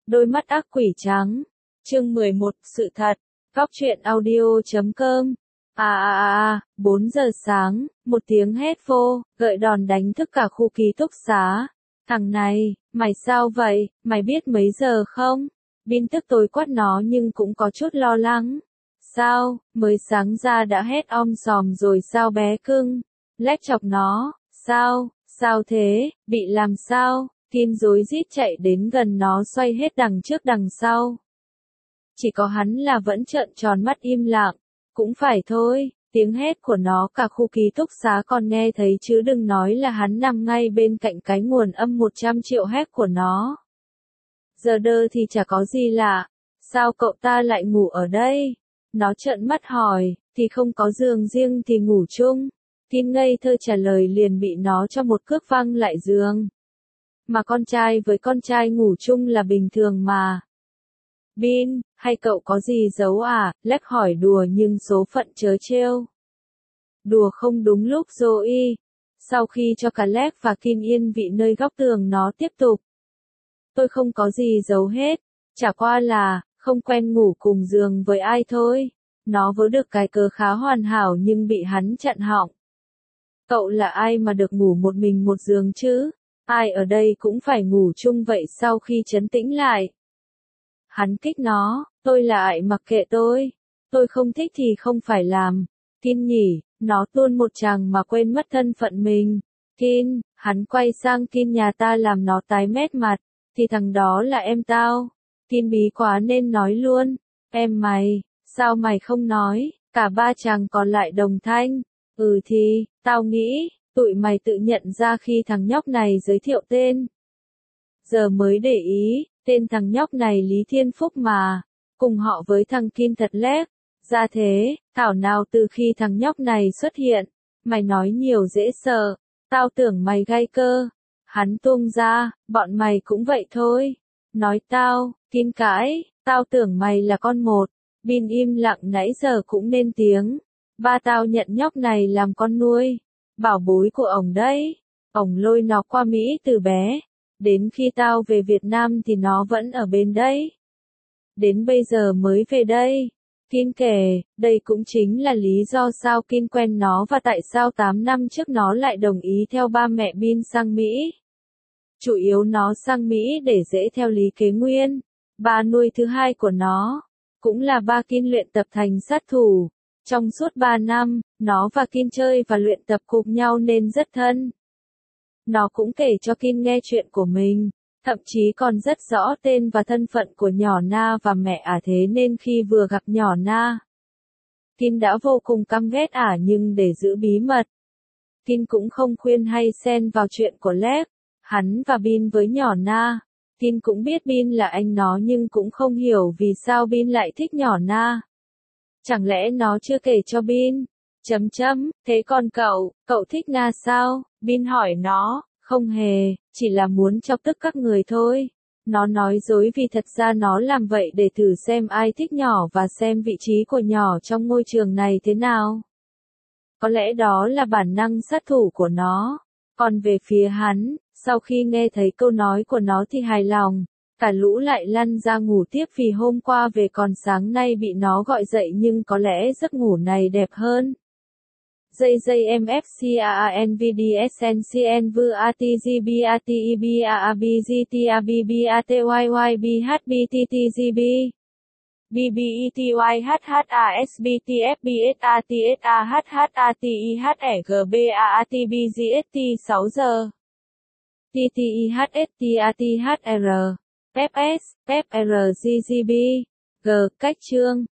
Đôi mắt ác quỷ trắng. Chương 11, sự thật. Góc truyện audio.com. 4 giờ sáng, một tiếng hét vô, gợi đòn đánh thức cả khu ký túc xá. Thằng này, mày sao vậy, mày biết mấy giờ không? Bin tức tối quát nó nhưng cũng có chút lo lắng. Sao, mới sáng ra đã hét om sòm rồi sao bé cưng? Lách chọc nó, sao thế, bị làm sao? Kim rối rít chạy đến gần nó xoay hết đằng trước đằng sau. Chỉ có hắn là vẫn trợn tròn mắt im lặng. Cũng phải thôi, tiếng hét của nó cả khu ký túc xá còn nghe thấy chứ đừng nói là hắn nằm ngay bên cạnh cái nguồn âm 100 triệu hét của nó. Giờ đơ thì chả có gì lạ. Sao cậu ta lại ngủ ở đây? Nó trợn mắt hỏi, thì không có giường riêng thì ngủ chung. Kim ngây thơ trả lời liền bị nó cho một cước văng lại giường. Mà con trai với con trai ngủ chung là bình thường mà. Bin, hay cậu có gì giấu à? Lách hỏi đùa nhưng số phận trớ trêu. Đùa không đúng lúc rồi. Sau khi cho cả Lách và Kim yên vị nơi góc tường nó tiếp tục. Tôi không có gì giấu hết. Chả qua là, không quen ngủ cùng giường với ai thôi. Nó vớ được cái cớ khá hoàn hảo nhưng bị hắn chặn họng. Cậu là ai mà được ngủ một mình một giường chứ? Ai ở đây cũng phải ngủ chung vậy sau khi trấn tĩnh lại. Hắn kích nó, tôi là ai mặc kệ tôi không thích thì không phải làm. Kim nhỉ, nó tuôn một tràng mà quên mất thân phận mình. Kim, hắn quay sang Kim nhà ta làm nó tái mét mặt, thì thằng đó là em tao. Kim bí quá nên nói luôn, em mày, sao mày không nói, cả ba chàng còn lại đồng thanh. Thì, tao nghĩ, tụi mày tự nhận ra khi thằng nhóc này giới thiệu tên. Giờ mới để ý, tên thằng nhóc này Lý Thiên Phúc mà, cùng họ với thằng Kim thật lép. Ra thế, thảo nào từ khi thằng nhóc này xuất hiện, mày nói nhiều dễ sợ, tao tưởng mày gay cơ. Hắn tung ra, bọn mày cũng vậy thôi. Nói tao, Kim cãi, tao tưởng mày là con một. Bin im lặng nãy giờ cũng nên tiếng. Ba tao nhận nhóc này làm con nuôi. Bảo bối của ổng đấy. Ổng lôi nó qua Mỹ từ bé. Đến khi tao về Việt Nam thì nó vẫn ở bên đấy. Đến bây giờ mới về đây. Kim kể, đây cũng chính là lý do sao Kim quen nó và tại sao 8 năm trước nó lại đồng ý theo ba mẹ Bin sang Mỹ. Chủ yếu nó sang Mỹ để dễ theo Lý Kế Nguyên, ba nuôi thứ hai của nó. Cũng là ba Kim luyện tập thành sát thủ. Trong suốt 3 năm, nó và Kim chơi và luyện tập cùng nhau nên rất thân. Nó cũng kể cho Kim nghe chuyện của mình, thậm chí còn rất rõ tên và thân phận của nhỏ Na và mẹ thế nên khi vừa gặp nhỏ Na, Kim đã vô cùng căm ghét nhưng để giữ bí mật. Kim cũng không khuyên hay xen vào chuyện của Lép, hắn và Bin với nhỏ Na. Kim cũng biết Bin là anh nó nhưng cũng không hiểu vì sao Bin lại thích nhỏ Na. Chẳng lẽ nó chưa kể cho Bin? Thế còn cậu thích Na sao? Bin hỏi nó, không hề, chỉ là muốn chọc tức các người thôi. Nó nói dối vì thật ra nó làm vậy để thử xem ai thích nhỏ và xem vị trí của nhỏ trong ngôi trường này thế nào. Có lẽ đó là bản năng sát thủ của nó. Còn về phía hắn, sau khi nghe thấy câu nói của nó thì hài lòng. Cả lũ lại lăn ra ngủ tiếp vì hôm qua về còn sáng nay bị nó gọi dậy nhưng có lẽ giấc ngủ này đẹp hơn. JJMFCANVDSNCNVATZBATIBATYYYBHBTTGB BBETYHHASBTFBETATHHATIHEGBAATBGST 6 giờ. TTIHSTATHR FS, FRGGB. G. Cách chương